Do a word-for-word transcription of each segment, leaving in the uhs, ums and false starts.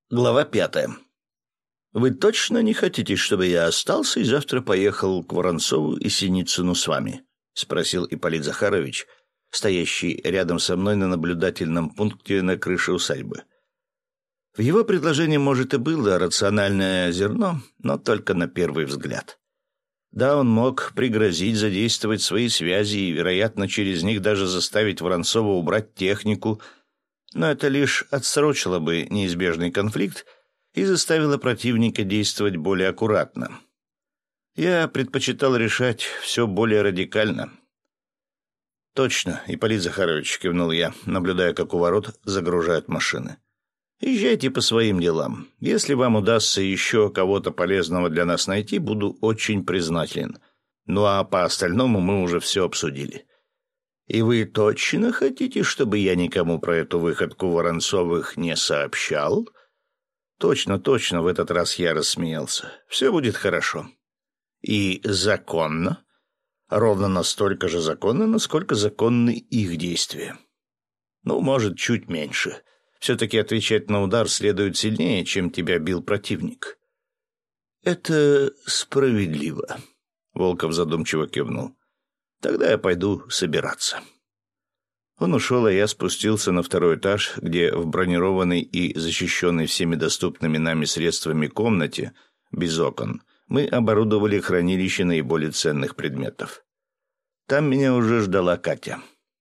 Глава пятая. «Вы точно не хотите, чтобы я остался и завтра поехал к Воронцову и Синицыну с вами?» — спросил Ипполит Захарович, стоящий рядом со мной на наблюдательном пункте на крыше усадьбы. В его предложении, может, и было рациональное зерно, но только на первый взгляд. Да, он мог пригрозить задействовать свои связи и, вероятно, через них даже заставить Воронцова убрать технику, но это лишь отсрочило бы неизбежный конфликт и заставило противника действовать более аккуратно. Я предпочитал решать все более радикально. «Точно, Ипполит Захарович», — кивнул я, наблюдая, как у ворот загружают машины. «Езжайте по своим делам. Если вам удастся еще кого-то полезного для нас найти, буду очень признателен. Ну а по остальному мы уже все обсудили». «И вы точно хотите, чтобы я никому про эту выходку Воронцовых не сообщал?» «Точно, точно», — в этот раз я рассмеялся. «Все будет хорошо». «И законно?» «Ровно настолько же законно, насколько законны их действия». «Ну, может, чуть меньше. Все-таки отвечать на удар следует сильнее, чем тебя бил противник». «Это справедливо», — Волков задумчиво кивнул. «Тогда я пойду собираться». Он ушел, а я спустился на второй этаж, где в бронированной и защищенной всеми доступными нами средствами комнате, без окон, мы оборудовали хранилище наиболее ценных предметов. Там меня уже ждала Катя.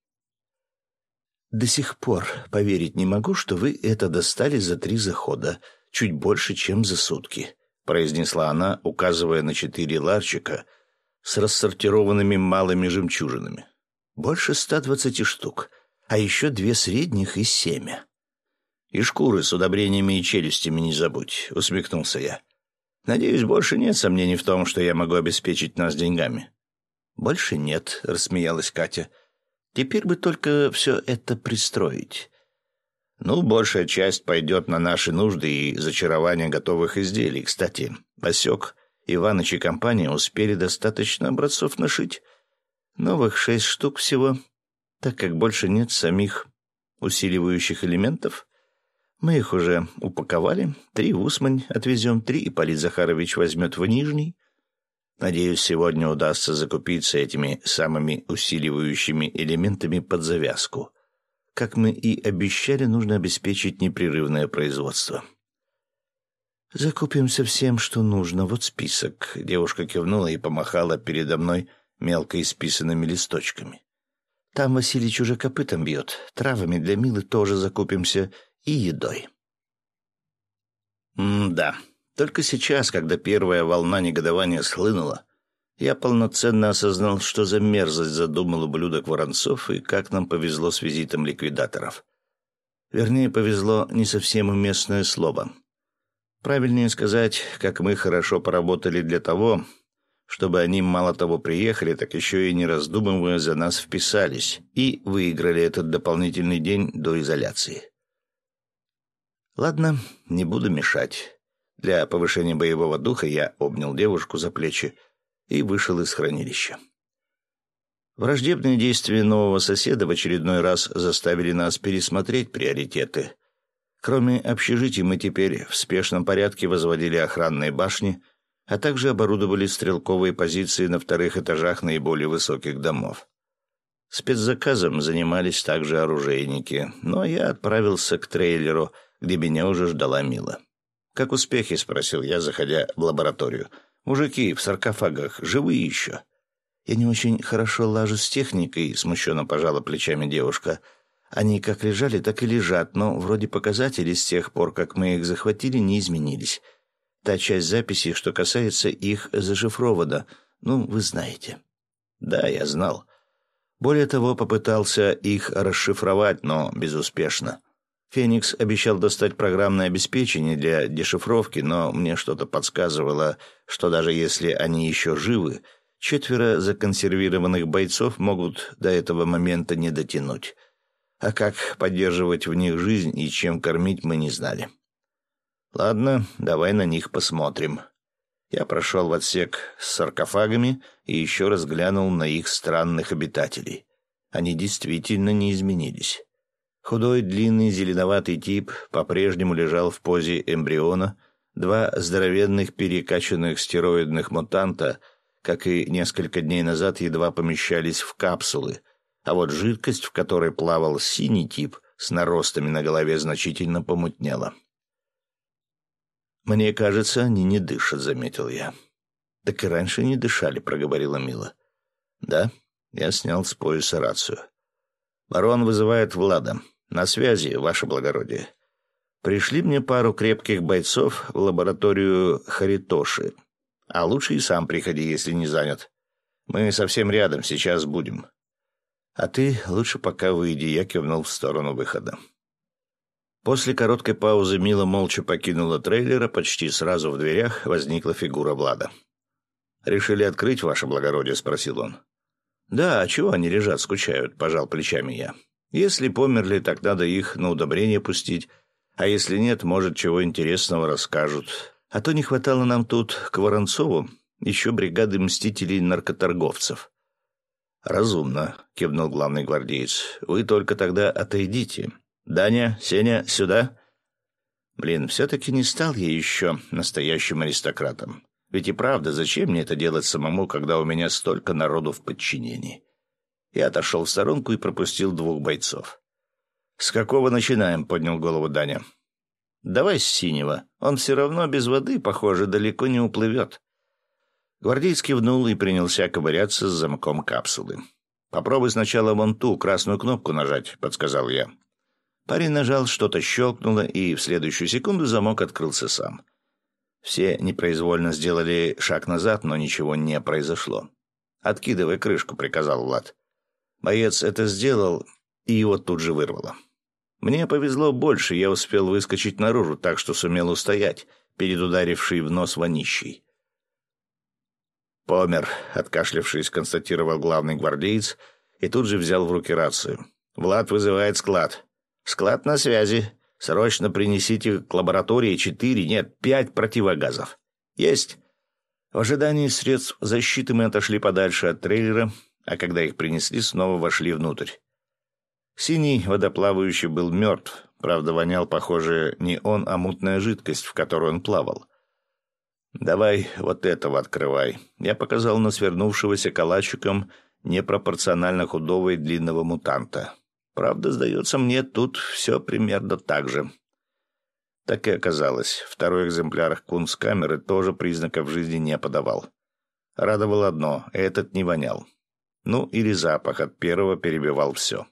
«До сих пор поверить не могу, что вы это достали за три захода, чуть больше, чем за сутки», — произнесла она, указывая на четыре ларчика с рассортированными малыми жемчужинами. «Больше ста двадцати штук, а еще две средних и семя». «И шкуры с удобрениями и челюстями не забудь», — усмехнулся я. «Надеюсь, больше нет сомнений в том, что я могу обеспечить нас деньгами». «Больше нет», — рассмеялась Катя. «Теперь бы только все это пристроить». «Ну, большая часть пойдет на наши нужды и зачарование готовых изделий. Кстати, Васек, Иваныч и компания успели достаточно образцов нашить. Новых шесть штук всего, так как больше нет самих усиливающих элементов. Мы их уже упаковали. Три в Усмань отвезем, три Ипполит Захарович возьмет в Нижний. Надеюсь, сегодня удастся закупиться этими самыми усиливающими элементами под завязку. Как мы и обещали, нужно обеспечить непрерывное производство». «Закупимся всем, что нужно. Вот список». Девушка кивнула и помахала передо мной мелко исписанными листочками. «Там Василич уже копытом бьет. Травами для Милы тоже закупимся. И едой». М-да. Только сейчас, когда первая волна негодования схлынула, я полноценно осознал, что за мерзость задумал ублюдок Воронцов и как нам повезло с визитом ликвидаторов. Вернее, повезло не совсем уместное слово. Правильнее сказать, как мы хорошо поработали для того, чтобы они мало того приехали, так еще и не раздумывая за нас вписались и выиграли этот дополнительный день до изоляции. Ладно, не буду мешать. Для повышения боевого духа я обнял девушку за плечи и вышел из хранилища. Враждебные действия нового соседа в очередной раз заставили нас пересмотреть приоритеты. Кроме общежитий, мы теперь в спешном порядке возводили охранные башни, а также оборудовали стрелковые позиции на вторых этажах наиболее высоких домов. Спецзаказом занимались также оружейники, но я отправился к трейлеру, где меня уже ждала Мила. «Как успехи?» — спросил я, заходя в лабораторию. «Мужики в саркофагах живые еще?» «Я не очень хорошо лажу с техникой», — смущенно пожала плечами девушка. «Они как лежали, так и лежат, но вроде показатели с тех пор, как мы их захватили, не изменились. Та часть записей, что касается их, зашифрована. Ну, вы знаете». «Да, я знал. Более того, попытался их расшифровать, но безуспешно. Феникс обещал достать программное обеспечение для дешифровки, но мне что-то подсказывало, что даже если они еще живы, четверо законсервированных бойцов могут до этого момента не дотянуть. А как поддерживать в них жизнь и чем кормить, мы не знали. Ладно, давай на них посмотрим». Я прошел в отсек с саркофагами и еще раз глянул на их странных обитателей. Они действительно не изменились. Худой, длинный, зеленоватый тип по-прежнему лежал в позе эмбриона. Два здоровенных перекачанных стероидных мутанта, как и несколько дней назад, едва помещались в капсулы, а вот жидкость, в которой плавал синий тип с наростами на голове, значительно помутнела. «Мне кажется, они не дышат», — заметил я. «Так и раньше не дышали», — проговорила Мила. «Да?» — я снял с пояса рацию. «Барон вызывает Влада. На связи, ваше благородие. Пришли мне пару крепких бойцов в лабораторию Харитоши. А лучше и сам приходи, если не занят. Мы совсем рядом, сейчас будем. А ты лучше пока выйди», — я кивнул в сторону выхода. После короткой паузы Мила молча покинула трейлер, а почти сразу в дверях возникла фигура Влада. «Решили открыть, ваше благородие?» — спросил он. «Да, а чего они лежат, скучают?» — пожал плечами я. «Если померли, так надо их на удобрение пустить, а если нет, может, чего интересного расскажут. А то не хватало нам тут, к Воронцову, еще бригады мстителей-наркоторговцев». «Разумно», — кивнул главный гвардеец. «Вы только тогда отойдите. Даня, Сеня, сюда». Блин, все-таки не стал я еще настоящим аристократом. Ведь и правда, зачем мне это делать самому, когда у меня столько народу в подчинении? Я отошел в сторонку и пропустил двух бойцов. «С какого начинаем?» — поднял голову Даня. «Давай с синего. Он все равно без воды, похоже, далеко не уплывет». Гвардеец кивнул и принялся ковыряться с замком капсулы. «Попробуй сначала вон ту красную кнопку нажать», — подсказал я. Парень нажал, что-то щелкнуло, и в следующую секунду замок открылся сам. Все непроизвольно сделали шаг назад, но ничего не произошло. «Откидывай крышку», — приказал Влад. Боец это сделал, и его тут же вырвало. Мне повезло больше, я успел выскочить наружу, так что сумел устоять перед ударившей в нос вонищей. «Помер», — откашлявшись, констатировал главный гвардеец и тут же взял в руки рацию. «Влад вызывает склад». «Склад на связи. Срочно принесите к лаборатории четыре, нет, пять противогазов». «Есть». В ожидании средств защиты мы отошли подальше от трейлера, а когда их принесли, снова вошли внутрь. Синий водоплавающий был мертв, правда, вонял, похоже, не он, а мутная жидкость, в которой он плавал. «Давай вот этого открывай», — я показал на свернувшегося калачиком непропорционально худого и длинного мутанта. Правда, сдается мне, тут все примерно так же. Так и оказалось. Второй экземпляр кунсткамеры тоже признаков жизни не подавал. Радовало одно — этот не вонял. Ну, или запах от первого перебивал все.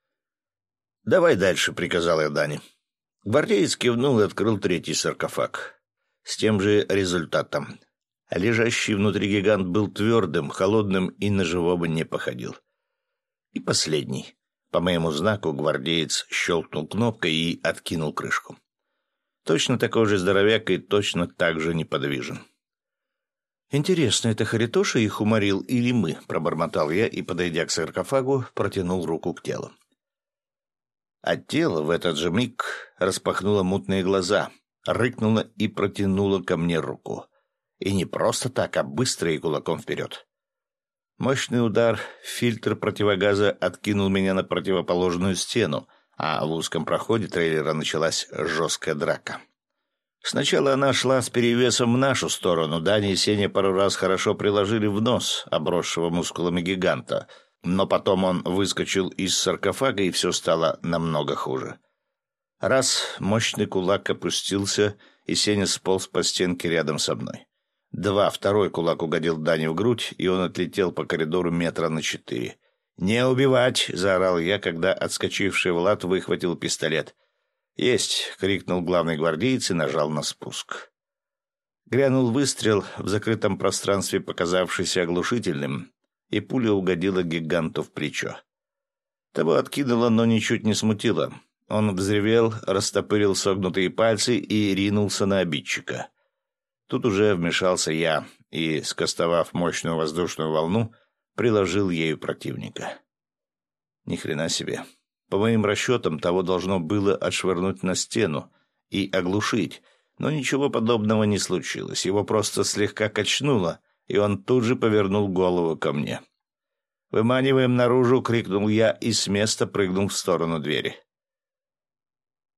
«Давай дальше», — приказал я Дане. Гвардеец кивнул и открыл третий саркофаг. С тем же результатом. Лежащий внутри гигант был твердым, холодным и на живого не походил. И последний. По моему знаку гвардеец щелкнул кнопкой и откинул крышку. Точно такой же здоровяк и точно так же неподвижен. «Интересно, это Харитоша их уморил или мы?» — пробормотал я и, подойдя к саркофагу, протянул руку к телу. А тело в этот же миг распахнуло мутные глаза, рыкнуло и протянуло ко мне руку. И не просто так, а быстро и кулаком вперед. Мощный удар, фильтр противогаза откинул меня на противоположную стену, а в узком проходе трейлера началась жесткая драка. Сначала она шла с перевесом в нашу сторону. Даня и Сеня пару раз хорошо приложили в нос обросшего мускулами гиганта, но потом он выскочил из саркофага, и все стало намного хуже. Раз мощный кулак опустился, и Сеня сполз по стенке рядом со мной. Два, второй кулак угодил Дане в грудь, и он отлетел по коридору метра на четыре. «Не убивать!» — заорал я, когда отскочивший Влад выхватил пистолет. «Есть!» — крикнул главный гвардеец и нажал на спуск. Грянул выстрел, в закрытом пространстве показавшийся оглушительным, и пуля угодила гиганту в плечо. Того откинуло, но ничуть не смутило. Он взревел, растопырил согнутые пальцы и ринулся на обидчика. Тут уже вмешался я и, скостовав мощную воздушную волну, приложил ею противника. Ни хрена себе. По моим расчетам, того должно было отшвырнуть на стену и оглушить, но ничего подобного не случилось. Его просто слегка качнуло, и он тут же повернул голову ко мне. «Выманиваем наружу!» — крикнул я и с места прыгнул в сторону двери.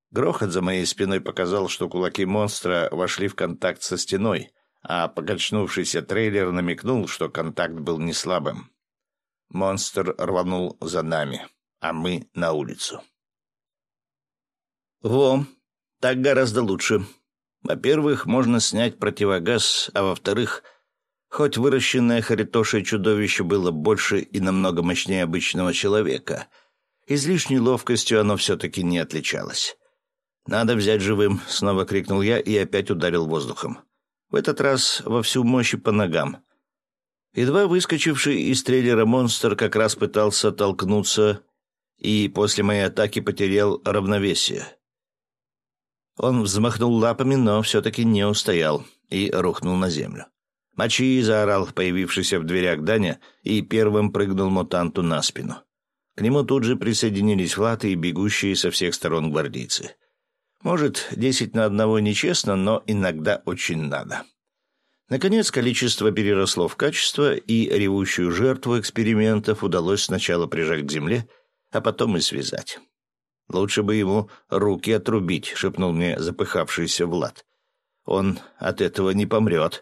Грохот за моей спиной показал, что кулаки монстра вошли в контакт со стеной, а покачнувшийся трейлер намекнул, что контакт был не слабым. Монстр рванул за нами, а мы на улицу. Во, так гораздо лучше. Во-первых, можно снять противогаз, а во-вторых, хоть выращенное Харитошей чудовище было больше и намного мощнее обычного человека, излишней ловкостью оно все-таки не отличалось. «Надо взять живым!» — снова крикнул я и опять ударил воздухом. В этот раз во всю мощь и по ногам. Едва выскочивший из трейлера монстр как раз пытался толкнуться и после моей атаки потерял равновесие. Он взмахнул лапами, но все-таки не устоял и рухнул на землю. «Мочи!» — заорал появившийся в дверях Даня и первым прыгнул мутанту на спину. К нему тут же присоединились Влад и бегущие со всех сторон гвардейцы. Может, десять на одного нечестно, но иногда очень надо. Наконец, количество переросло в качество, и ревущую жертву экспериментов удалось сначала прижать к земле, а потом и связать. «Лучше бы ему руки отрубить», — шепнул мне запыхавшийся Влад. «Он от этого не помрет».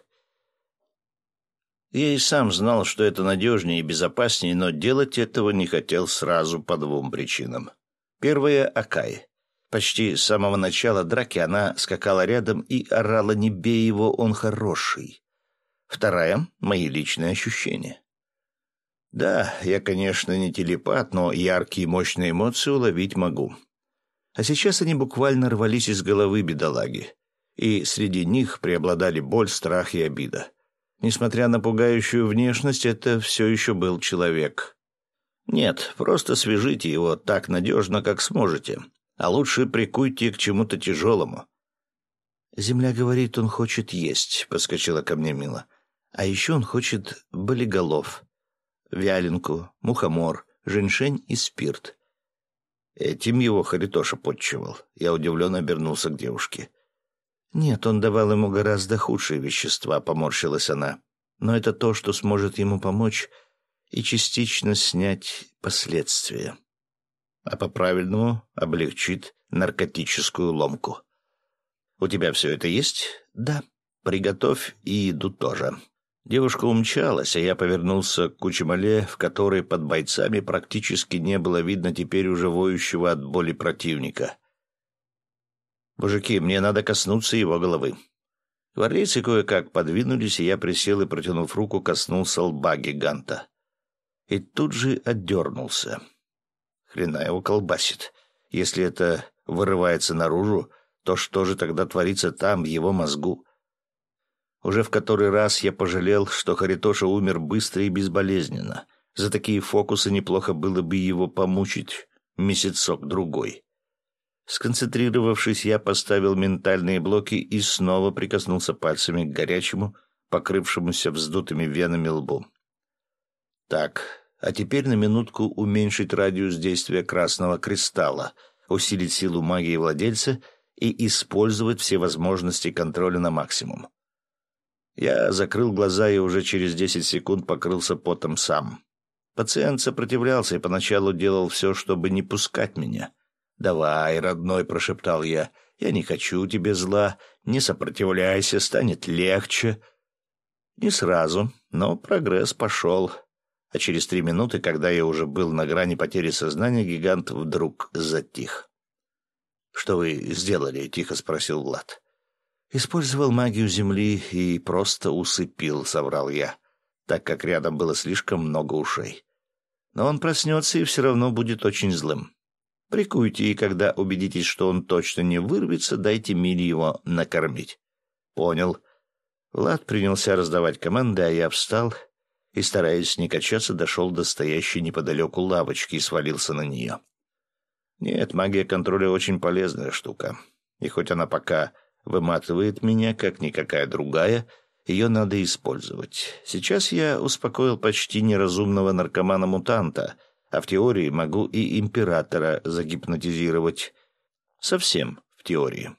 Я и сам знал, что это надежнее и безопаснее, но делать этого не хотел сразу по двум причинам. Первая — Акай. Почти с самого начала драки она скакала рядом и орала: «Не бей его, он хороший». Вторая — мои личные ощущения. Да, я, конечно, не телепат, но яркие и мощные эмоции уловить могу. А сейчас они буквально рвались из головы бедолаги, и среди них преобладали боль, страх и обида. Несмотря на пугающую внешность, это все еще был человек. Нет, просто свяжите его так надежно, как сможете, а лучше прикуйте к чему-то тяжелому. «Земля говорит, он хочет есть», — подскочила ко мне Мила. «А еще он хочет болиголов, вяленку, мухомор, женьшень и спирт». Этим его Харитоша подчевал. Я удивленно обернулся к девушке. «Нет, он давал ему гораздо худшие вещества», — поморщилась она. «Но это то, что сможет ему помочь и частично снять последствия. А по-правильному облегчит наркотическую ломку». «У тебя все это есть?» «Да. Приготовь и еду тоже». Девушка умчалась, а я повернулся к Кучемале, в которой под бойцами практически не было видно теперь уже воющего от боли противника. «Мужики, мне надо коснуться его головы». Гвардейцы кое-как подвинулись, и я присел и, протянув руку, коснулся лба гиганта. И тут же отдернулся. Хрена его колбасит. Если это вырывается наружу, то что же тогда творится там, в его мозгу? Уже в который раз я пожалел, что Харитоша умер быстро и безболезненно. За такие фокусы неплохо было бы его помучить месяцок-другой. Сконцентрировавшись, я поставил ментальные блоки и снова прикоснулся пальцами к горячему, покрывшемуся вздутыми венами лбу. Так, а теперь на минутку уменьшить радиус действия красного кристалла, усилить силу магии владельца и использовать все возможности контроля на максимум. Я закрыл глаза и уже через десять секунд покрылся потом сам. Пациент сопротивлялся и поначалу делал все, чтобы не пускать меня. «Давай, родной», — прошептал я, — «я не хочу тебе зла, не сопротивляйся, станет легче». Не сразу, но прогресс пошел. А через три минуты, когда я уже был на грани потери сознания, гигант вдруг затих. «Что вы сделали?» — тихо спросил Влад. «Использовал магию земли и просто усыпил», — соврал я, так как рядом было слишком много ушей. «Но он проснется и все равно будет очень злым. Прикуйте, и когда убедитесь, что он точно не вырвется, дайте Миле его накормить». «Понял». Влад принялся раздавать команды, а я встал и, стараясь не качаться, дошел до стоящей неподалеку лавочки и свалился на нее. Нет, магия контроля очень полезная штука, и хоть она пока выматывает меня, как никакая другая, ее надо использовать. Сейчас я успокоил почти неразумного наркомана-мутанта, а в теории могу и императора загипнотизировать. Совсем в теории.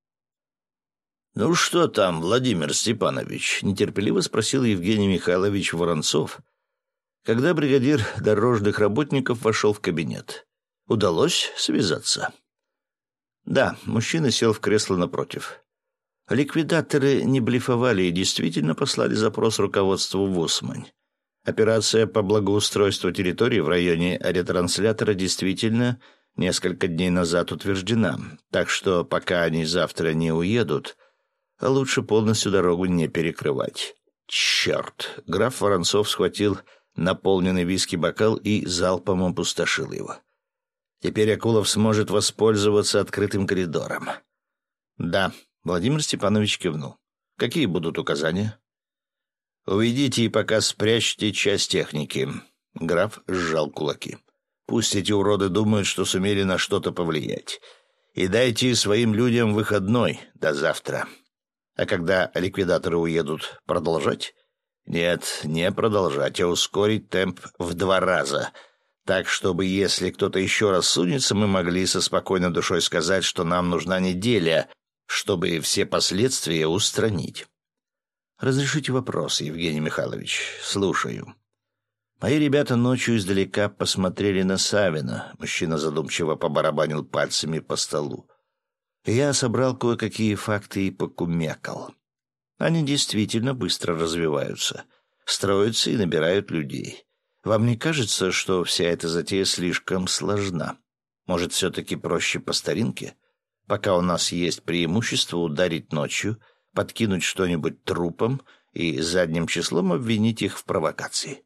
«Ну что там, Владимир Степанович?» — нетерпеливо спросил Евгений Михайлович Воронцов, когда бригадир дорожных работников вошел в кабинет. «Удалось связаться?» Да, мужчина сел в кресло напротив. Ликвидаторы не блефовали и действительно послали запрос руководству в Усмань. Операция по благоустройству территории в районе ретранслятора действительно несколько дней назад утверждена, так что пока они завтра не уедут, лучше полностью дорогу не перекрывать. Черт! Граф Воронцов схватил наполненный виски бокал и залпом опустошил его. Теперь Акулов сможет воспользоваться открытым коридором. Да, Владимир Степанович кивнул. Какие будут указания? Уведите и пока спрячьте часть техники. Граф сжал кулаки. Пусть эти уроды думают, что сумели на что-то повлиять. И дайте своим людям выходной до завтра. А когда ликвидаторы уедут, продолжать? Нет, не продолжать, а ускорить темп в два раза. Так, чтобы, если кто-то еще раз сунется, мы могли со спокойной душой сказать, что нам нужна неделя, чтобы все последствия устранить. Разрешите вопрос, Евгений Михайлович. Слушаю. Мои ребята ночью издалека посмотрели на Савина. Мужчина задумчиво побарабанил пальцами по столу. Я собрал кое-какие факты и покумекал. Они действительно быстро развиваются, строятся и набирают людей. Вам не кажется, что вся эта затея слишком сложна? Может, все-таки проще по старинке? Пока у нас есть преимущество ударить ночью, подкинуть что-нибудь трупом и задним числом обвинить их в провокации.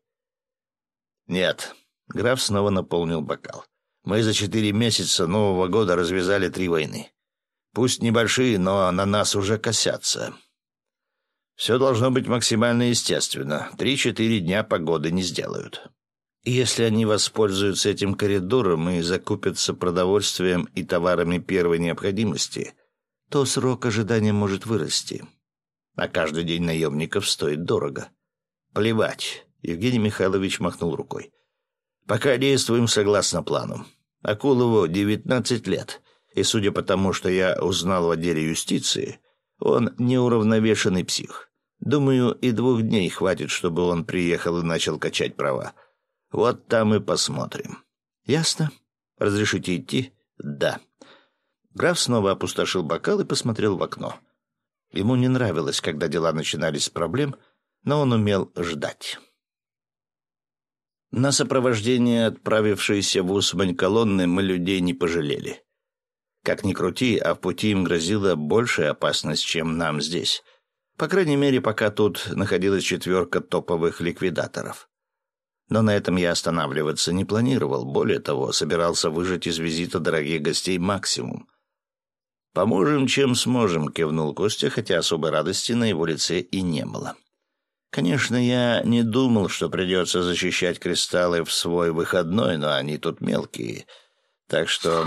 Нет, граф снова наполнил бокал. Мы за четыре месяца Нового года развязали три войны. Пусть небольшие, но на нас уже косятся. Все должно быть максимально естественно. Три-четыре дня погоды не сделают. И если они воспользуются этим коридором и закупятся продовольствием и товарами первой необходимости, то срок ожидания может вырасти. А каждый день наемников стоит дорого. Плевать. Евгений Михайлович махнул рукой. Пока действуем согласно плану. Акулову девятнадцать лет. И судя по тому, что я узнал в отделе юстиции, он неуравновешенный псих. Думаю, и двух дней хватит, чтобы он приехал и начал качать права. Вот там и посмотрим. Ясно? Разрешите идти? Да. Граф снова опустошил бокал и посмотрел в окно. Ему не нравилось, когда дела начинались с проблем, но он умел ждать. На сопровождение отправившейся в Усмань колонны мы людей не пожалели. Как ни крути, а в пути им грозила большая опасность, чем нам здесь. По крайней мере, пока тут находилась четверка топовых ликвидаторов. Но на этом я останавливаться не планировал. Более того, собирался выжать из визита дорогих гостей максимум. «Поможем, чем сможем», — кивнул Костя, хотя особой радости на его лице и не было. Конечно, я не думал, что придется защищать кристаллы в свой выходной, но они тут мелкие. Так что...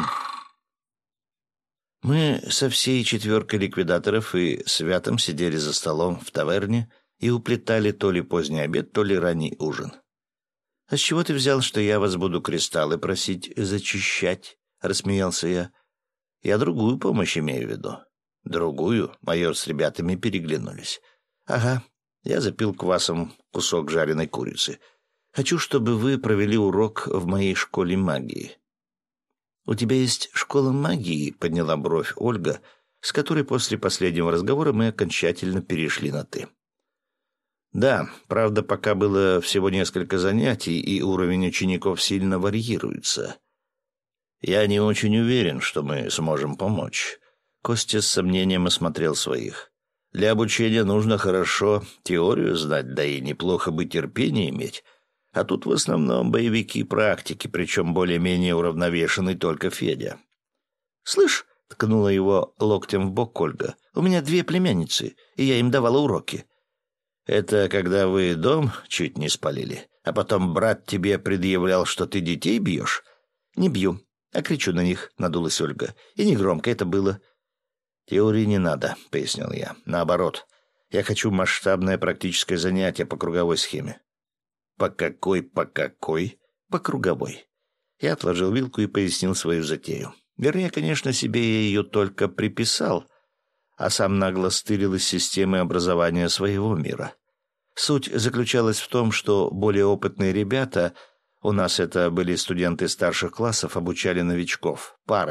Мы со всей четверкой ликвидаторов и Святом сидели за столом в таверне и уплетали то ли поздний обед, то ли ранний ужин. «А с чего ты взял, что я вас буду кристаллы просить зачищать?» — рассмеялся я. «Я другую помощь имею в виду». «Другую?» — майор с ребятами переглянулись. «Ага». Я запил квасом кусок жареной курицы. «Хочу, чтобы вы провели урок в моей школе магии». «У тебя есть школа магии?» — подняла бровь Ольга, с которой после последнего разговора мы окончательно перешли на «ты». «Да, правда, пока было всего несколько занятий, и уровень учеников сильно варьируется. Я не очень уверен, что мы сможем помочь». Костя с сомнением осмотрел своих. «Для обучения нужно хорошо теорию знать, да и неплохо бы терпение иметь». А тут в основном боевики и практики, причем более-менее уравновешенный только Федя. «Слышь», — ткнула его локтем в бок Ольга, — «у меня две племянницы, и я им давала уроки». «Это когда вы дом чуть не спалили, а потом брат тебе предъявлял, что ты детей бьешь?» «Не бью, а кричу на них», — надулась Ольга. «И негромко это было». «Теории не надо», — пояснил я. «Наоборот, я хочу масштабное практическое занятие по круговой схеме». «По какой, по какой?» «По круговой». Я отложил вилку и пояснил свою затею. Вернее, конечно, себе я ее только приписал, а сам нагло стырил из системы образования своего мира. Суть заключалась в том, что более опытные ребята, у нас это были студенты старших классов, обучали новичков парами,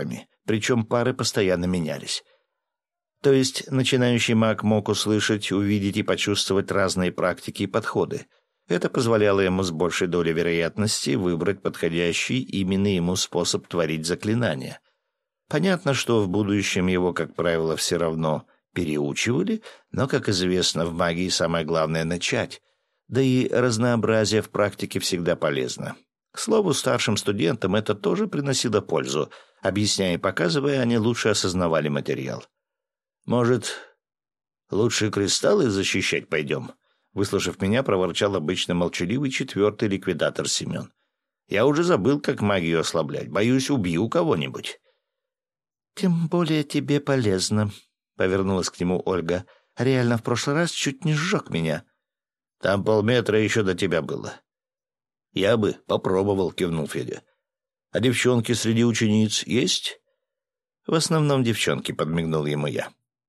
причем пары постоянно менялись. То есть начинающий маг мог услышать, увидеть и почувствовать разные практики и подходы. Это позволяло ему с большей долей вероятности выбрать подходящий именно ему способ творить заклинания. Понятно, что в будущем его, как правило, все равно переучивали, но, как известно, в магии самое главное — начать. Да и разнообразие в практике всегда полезно. К слову, старшим студентам это тоже приносило пользу. Объясняя и показывая, они лучше осознавали материал. «Может, лучше кристаллы защищать пойдем?» Выслушав меня, проворчал обычно молчаливый четвертый ликвидатор Семен. «Я уже забыл, как магию ослаблять. Боюсь, убью кого-нибудь». «Тем более тебе полезно», — повернулась к нему Ольга. «Реально в прошлый раз чуть не сжег меня». «Там полметра еще до тебя было». «Я бы попробовал», — кивнул Федя. «А девчонки среди учениц есть?» «В основном девчонки», — подмигнул ему я.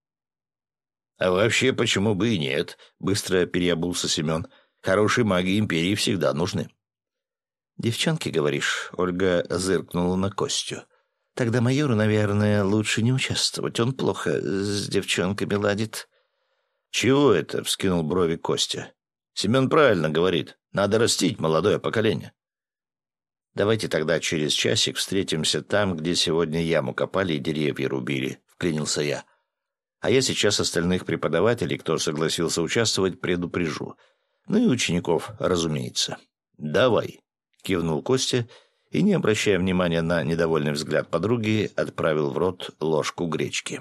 «А вообще, почему бы и нет?» — быстро переобулся Семен. «Хорошие маги империи всегда нужны». «Девчонки, говоришь?» — Ольга зыркнула на Костю. «Тогда майору, наверное, лучше не участвовать. Он плохо с девчонками ладит». «Чего это?» — вскинул брови Костя. «Семен правильно говорит. Надо растить молодое поколение». «Давайте тогда через часик встретимся там, где сегодня яму копали и деревья рубили», — вклинился я. «А я сейчас остальных преподавателей, кто согласился участвовать, предупрежу. Ну и учеников, разумеется». «Давай», — кивнул Костя и, не обращая внимания на недовольный взгляд подруги, отправил в рот ложку гречки.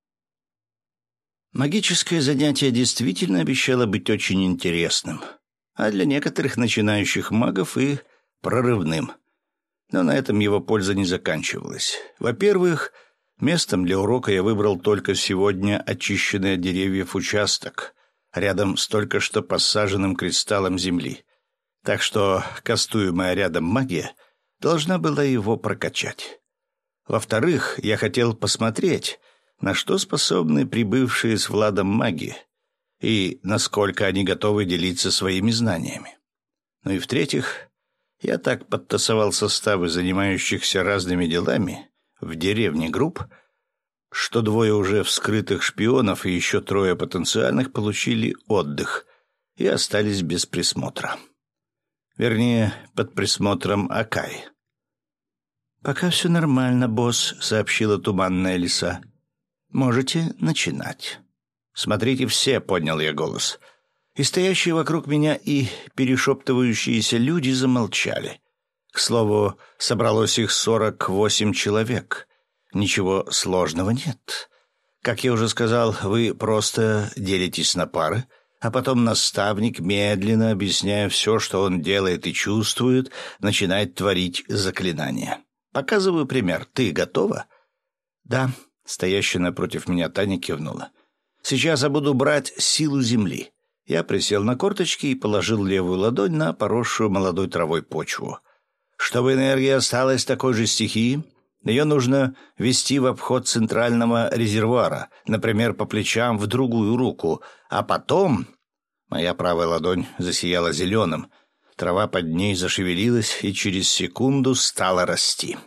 Магическое занятие действительно обещало быть очень интересным, а для некоторых начинающих магов и прорывным. Но на этом его польза не заканчивалась. Во-первых, местом для урока я выбрал только сегодня очищенный от деревьев участок, рядом с только что посаженным кристаллом земли. Так что кастуемая рядом магия должна была его прокачать. Во-вторых, я хотел посмотреть, на что способны прибывшие с Владом маги и насколько они готовы делиться своими знаниями. Ну и в-третьих, я так подтасовал составы занимающихся разными делами в деревне групп, что двое уже вскрытых шпионов и еще трое потенциальных получили отдых и остались без присмотра. Вернее, под присмотром Акаи. «Пока все нормально, босс», — сообщила туманная лиса. «Можете начинать». «Смотрите все», — поднял я голос. И стоящие вокруг меня и перешептывающиеся люди замолчали. К слову, собралось их сорок восемь человек. Ничего сложного нет. Как я уже сказал, вы просто делитесь на пары, а потом наставник, медленно объясняя все, что он делает и чувствует, начинает творить заклинания. Показываю пример. Ты готова? Да. Стоящая напротив меня Таня кивнула. Сейчас я буду брать силу земли. Я присел на корточки и положил левую ладонь на поросшую молодой травой почву. Чтобы энергия осталась такой же стихии, ее нужно ввести в обход центрального резервуара, например, по плечам в другую руку, а потом... Моя правая ладонь засияла зеленым, трава под ней зашевелилась и через секунду стала расти.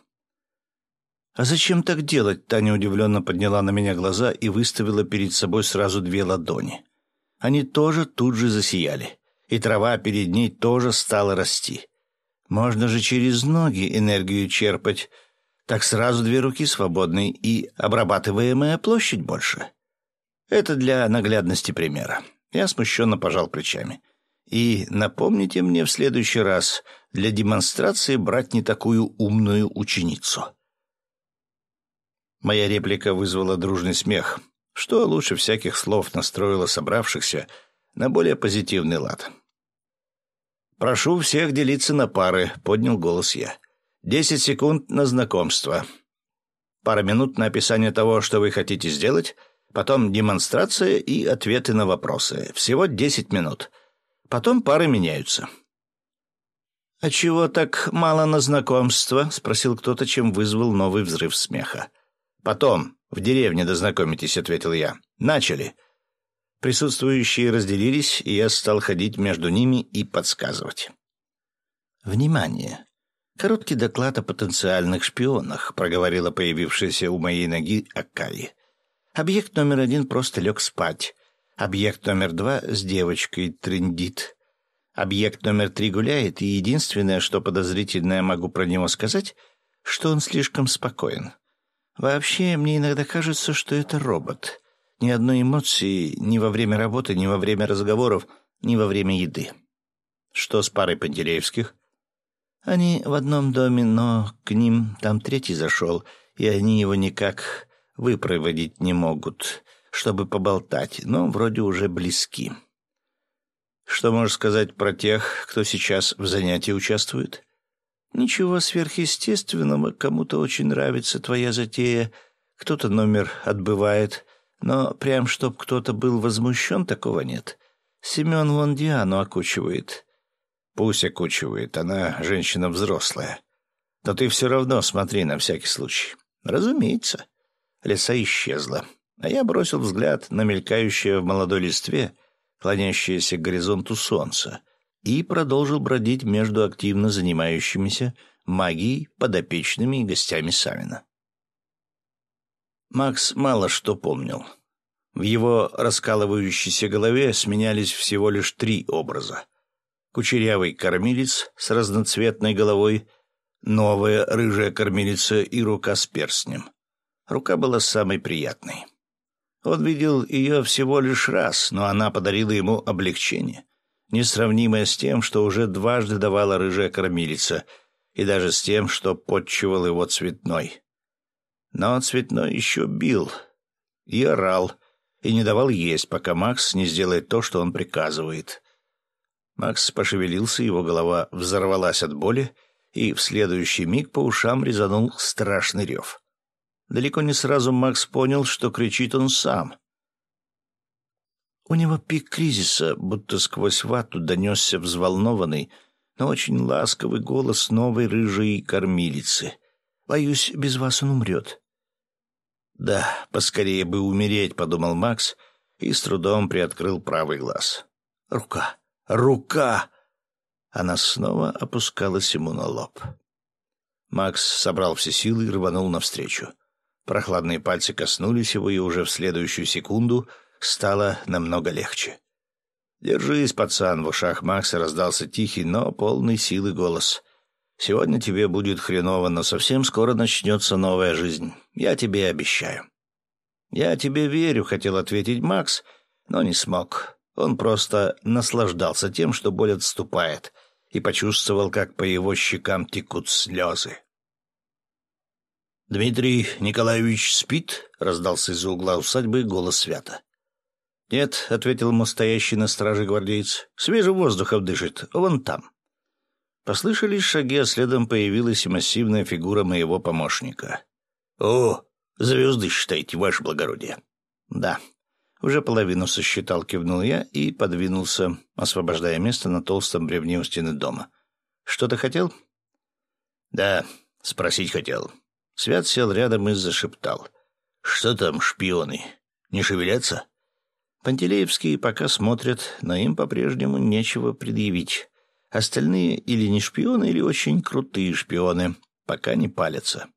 «А зачем так делать?» — Таня удивленно подняла на меня глаза и выставила перед собой сразу две ладони. Они тоже тут же засияли, и трава перед ней тоже стала расти. Можно же через ноги энергию черпать, так сразу две руки свободны и обрабатываемая площадь больше. Это для наглядности примера. Я смущенно пожал плечами. И напомните мне в следующий раз для демонстрации брать не такую умную ученицу. Моя реплика вызвала дружный смех, что лучше всяких слов настроило собравшихся на более позитивный лад. «Прошу всех делиться на пары», — поднял голос я. «Десять секунд на знакомство. Пара минут на описание того, что вы хотите сделать, потом демонстрация и ответы на вопросы. Всего десять минут. Потом пары меняются». «А чего так мало на знакомство?» — спросил кто-то, чем вызвал новый взрыв смеха. «Потом, в деревне дознакомитесь», — ответил я. «Начали». Присутствующие разделились, и я стал ходить между ними и подсказывать. «Внимание! «Короткий доклад о потенциальных шпионах», — проговорила появившаяся у моей ноги Акаи. «Объект номер один просто лег спать. Объект номер два с девочкой трындит. Объект номер три гуляет, и единственное, что подозрительное могу про него сказать, что он слишком спокоен. Вообще, мне иногда кажется, что это робот. Ни одной эмоции ни во время работы, ни во время разговоров, ни во время еды». «Что с парой Пантелеевских?» «Они в одном доме, но к ним там третий зашел, и они его никак выпроводить не могут, чтобы поболтать, но вроде уже близки». «Что можешь сказать про тех, кто сейчас в занятии участвует?» «Ничего сверхъестественного, кому-то очень нравится твоя затея, кто-то номер отбывает, но прям чтоб кто-то был возмущен, такого нет. Семен вон Диану окучивает». «Пусть окучивает, она женщина взрослая. Но ты все равно смотри на всякий случай». «Разумеется». Лиса исчезла, а я бросил взгляд на мелькающее в молодой листве, клонящееся к горизонту солнца, и продолжил бродить между активно занимающимися магией, подопечными и гостями Савина. Макс мало что помнил. В его раскалывающейся голове сменялись всего лишь три образа. Кучерявый кормилец с разноцветной головой, новая рыжая кормилица и рука с перстнем. Рука была самой приятной. Он видел ее всего лишь раз, но она подарила ему облегчение, несравнимое с тем, что уже дважды давала рыжая кормилица, и даже с тем, что подчивал его цветной. Но цветной еще бил и орал, и не давал есть, пока Макс не сделает то, что он приказывает. Макс пошевелился, его голова взорвалась от боли, и в следующий миг по ушам резанул страшный рев. Далеко не сразу Макс понял, что кричит он сам. У него пик кризиса, будто сквозь вату донесся взволнованный, но очень ласковый голос новой рыжей кормилицы. «Боюсь, без вас он умрет». «Да, поскорее бы умереть», — подумал Макс и с трудом приоткрыл правый глаз. «Рука! Рука!» Она снова опускалась ему на лоб. Макс собрал все силы и рванул навстречу. Прохладные пальцы коснулись его, и уже в следующую секунду стало намного легче. «Держись, пацан!» — в ушах Макса раздался тихий, но полный силы голос. «Сегодня тебе будет хреново, но совсем скоро начнется новая жизнь. Я тебе обещаю». «Я тебе верю», — хотел ответить Макс, но не смог. Он просто наслаждался тем, что боль отступает, и почувствовал, как по его щекам текут слезы. «Дмитрий Николаевич спит?» — раздался из-за угла усадьбы голос Свята. «Нет», — ответил ему стоящий на страже гвардеец, — «свежим воздухом дышит, вон там». Послышались шаги, а следом появилась и массивная фигура моего помощника. «О, звезды считайте, ваше благородие». «Да». Уже половину сосчитал, кивнул я и подвинулся, освобождая место на толстом бревне у стены дома. «Что-то хотел?» «Да, спросить хотел». Свят сел рядом и зашептал. «Что там шпионы? Не шевелятся?» Пантелеевские пока смотрят, но им по-прежнему нечего предъявить. Остальные или не шпионы, или очень крутые шпионы, пока не палятся.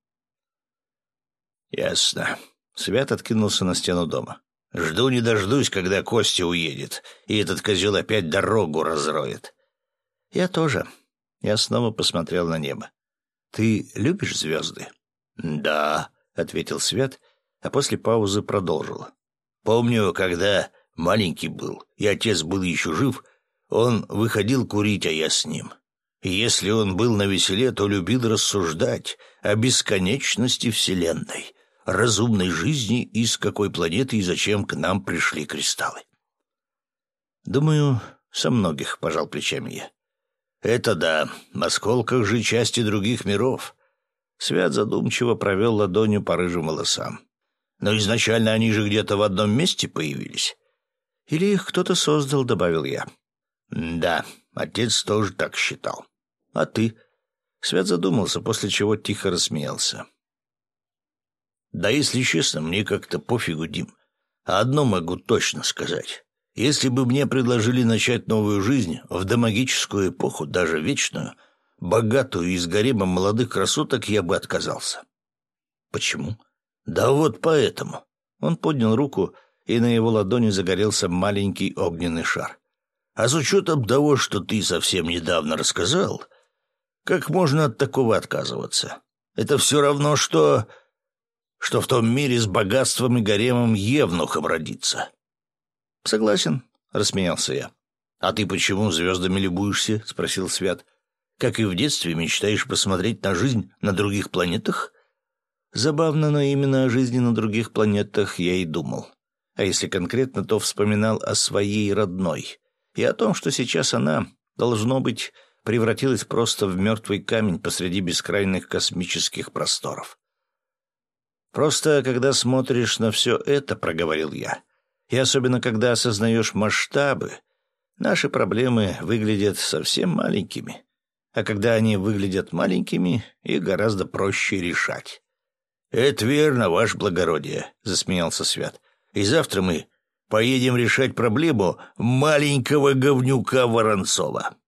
«Ясно». Свят откинулся на стену дома. «Жду не дождусь, когда Костя уедет, и этот козел опять дорогу разроет». «Я тоже». Я снова посмотрел на небо. «Ты любишь звезды?» «Да», — ответил Свят, а после паузы продолжил. «Помню, когда маленький был, и отец был еще жив, он выходил курить, а я с ним. И если он был навеселе, то любил рассуждать о бесконечности Вселенной, разумной жизни и с какой планеты и зачем к нам пришли кристаллы». «Думаю, со многих», — пожал плечами я. «Это да, в осколках же части других миров». Свят задумчиво провел ладонью по рыжим волосам. «Но изначально они же где-то в одном месте появились». «Или их кто-то создал», — добавил я. «Да, отец тоже так считал». «А ты?» Свят задумался, после чего тихо рассмеялся. «Да если честно, мне как-то пофигу, Дим. А одно могу точно сказать. Если бы мне предложили начать новую жизнь в домагическую эпоху, даже вечную, богатую и с гаремом молодых красоток, я бы отказался. Почему? Да вот поэтому. Он поднял руку, и на его ладони загорелся маленький огненный шар. А с учетом того, что ты совсем недавно рассказал, как можно от такого отказываться? Это все равно, что... что в том мире с богатством и гаремом евнухом родиться. Согласен, рассмеялся я. А ты почему звездами любуешься? Спросил Свят. Как и в детстве мечтаешь посмотреть на жизнь на других планетах? Забавно, но именно о жизни на других планетах я и думал. А если конкретно, то вспоминал о своей родной. И о том, что сейчас она, должно быть, превратилась просто в мертвый камень посреди бескрайних космических просторов. «Просто, когда смотришь на все это, — проговорил я, — и особенно, когда осознаешь масштабы, наши проблемы выглядят совсем маленькими. А когда они выглядят маленькими, их гораздо проще решать». «Это верно, ваше благородие», — засмеялся Свят. «И завтра мы поедем решать проблему маленького говнюка Воронцова».